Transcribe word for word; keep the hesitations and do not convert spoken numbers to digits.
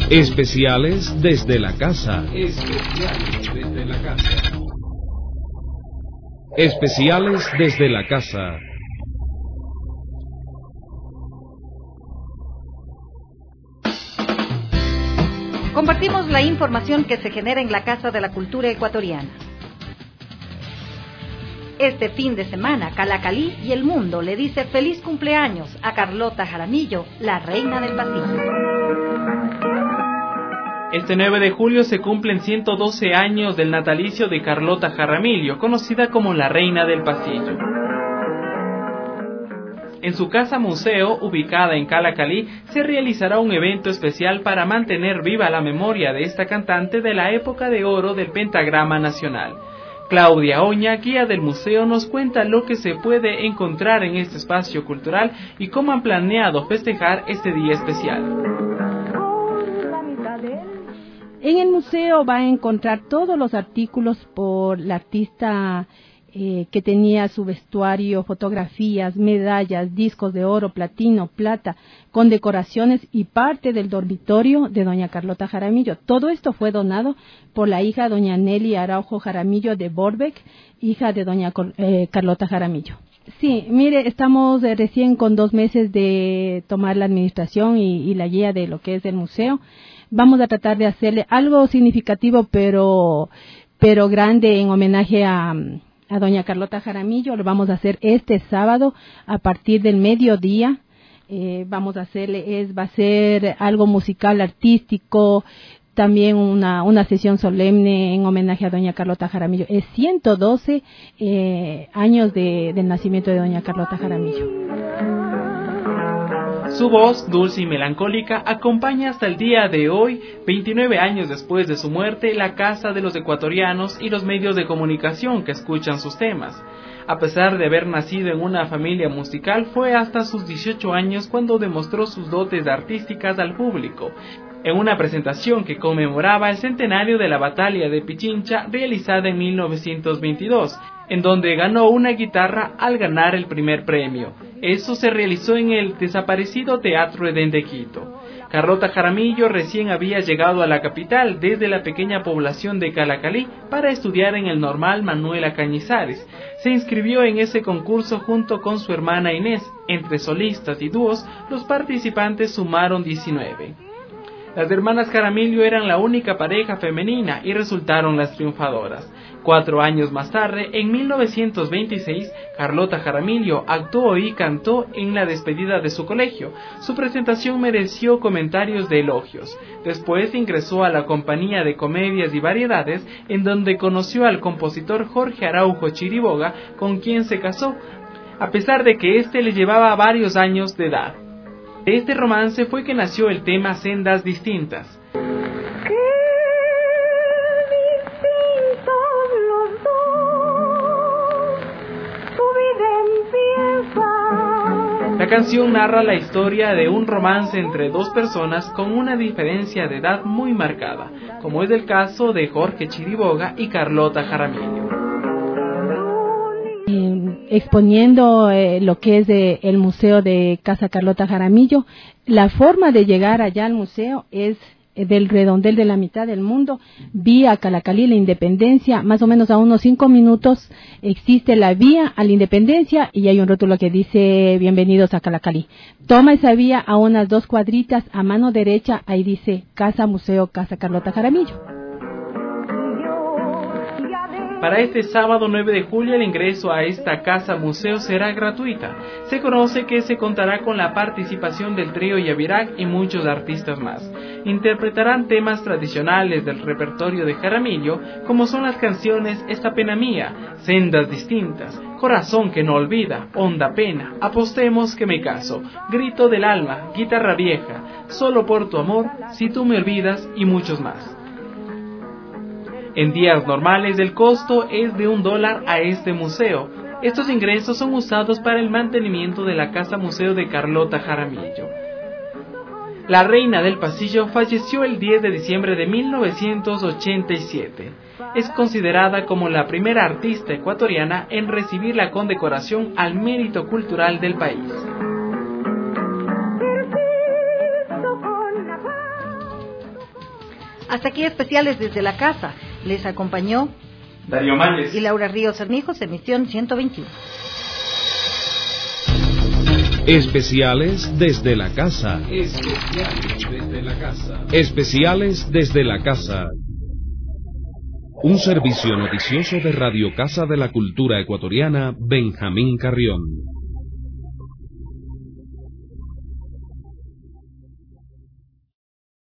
Especiales desde la casa. Especiales desde la casa. Especiales desde la casa. Compartimos la información que se genera en la Casa de la Cultura Ecuatoriana. Este fin de semana, Calacalí y el mundo le dice feliz cumpleaños a Carlota Jaramillo, la reina del pasillo. Este nueve de julio se cumplen ciento doce años del natalicio de Carlota Jaramillo, conocida como la reina del pasillo. En su casa museo, ubicada en Calacalí, se realizará un evento especial para mantener viva la memoria de esta cantante de la época de oro del pentagrama nacional. Claudia Oña, guía del museo, nos cuenta lo que se puede encontrar en este espacio cultural y cómo han planeado festejar este día especial. En el museo va a encontrar todos los artículos por la artista eh, que tenía su vestuario, fotografías, medallas, discos de oro, platino, plata, con decoraciones y parte del dormitorio de doña Carlota Jaramillo. Todo esto fue donado por la hija doña Nelly Araujo Jaramillo de Borbeck, hija de doña eh, Carlota Jaramillo. Sí, mire, estamos eh, recién con dos meses de tomar la administración y, y la guía de lo que es el museo. Vamos a tratar de hacerle algo significativo, pero pero grande en homenaje a, a doña Carlota Jaramillo. Lo vamos a hacer este sábado a partir del mediodía. Eh, vamos a hacerle, es, va a ser algo musical, artístico, también una, una sesión solemne en homenaje a doña Carlota Jaramillo. Es ciento doce eh, años de, del nacimiento de doña Carlota Jaramillo. Su voz, dulce y melancólica, acompaña hasta el día de hoy, veintinueve años después de su muerte, la casa de los ecuatorianos y los medios de comunicación que escuchan sus temas. A pesar de haber nacido en una familia musical, fue hasta sus dieciocho años cuando demostró sus dotes artísticas al público, en una presentación que conmemoraba el centenario de la batalla de Pichincha realizada en mil novecientos veintidós, en donde ganó una guitarra al ganar el primer premio. Eso se realizó en el desaparecido Teatro Edén de Quito. Carlota Jaramillo recién había llegado a la capital desde la pequeña población de Calacalí para estudiar en el Normal Manuela Cañizares. Se inscribió en ese concurso junto con su hermana Inés. Entre solistas y dúos, los participantes sumaron diecinueve. Las hermanas Jaramillo eran la única pareja femenina y resultaron las triunfadoras. Cuatro años más tarde, en mil novecientos veintiséis, Carlota Jaramillo actuó y cantó en la despedida de su colegio. Su presentación mereció comentarios de elogios. Después ingresó a la compañía de comedias y variedades, en donde conoció al compositor Jorge Araujo Chiriboga, con quien se casó, a pesar de que éste le llevaba varios años de edad. De este romance fue que nació el tema Sendas Distintas. La canción narra la historia de un romance entre dos personas con una diferencia de edad muy marcada, como es el caso de Jorge Chiriboga y Carlota Jaramillo. Exponiendo eh, lo que es de, el museo de Casa Carlota Jaramillo, la forma de llegar allá al museo es eh, del redondel de la mitad del mundo, vía Calacalí, la Independencia, más o menos a unos cinco minutos existe la vía a la Independencia y hay un rótulo que dice bienvenidos a Calacalí. Toma esa vía a unas dos cuadritas, a mano derecha, ahí dice Casa Museo Casa Carlota Jaramillo. Para este sábado nueve de julio el ingreso a esta casa museo será gratuita. Se conoce que se contará con la participación del trío Yavirac y muchos artistas más. Interpretarán temas tradicionales del repertorio de Jaramillo, como son las canciones Esta pena mía, Sendas distintas, Corazón que no olvida, Honda pena, Apostemos que me caso, Grito del alma, Guitarra vieja, Solo por tu amor, Si tú me olvidas y muchos más. En días normales el costo es de un dólar a este museo. Estos ingresos son usados para el mantenimiento de la Casa Museo de Carlota Jaramillo. La reina del pasillo falleció el diez de diciembre de mil novecientos ochenta y siete. Es considerada como la primera artista ecuatoriana en recibir la condecoración al mérito cultural del país. Hasta aquí especiales desde la casa. Les acompañó Darío Máñez y Laura Ríos Armijos, emisión ciento veintiuno. Especiales desde la casa. Especiales desde la casa. Especiales desde la casa. Un servicio noticioso de Radio Casa de la Cultura Ecuatoriana, Benjamín Carrión.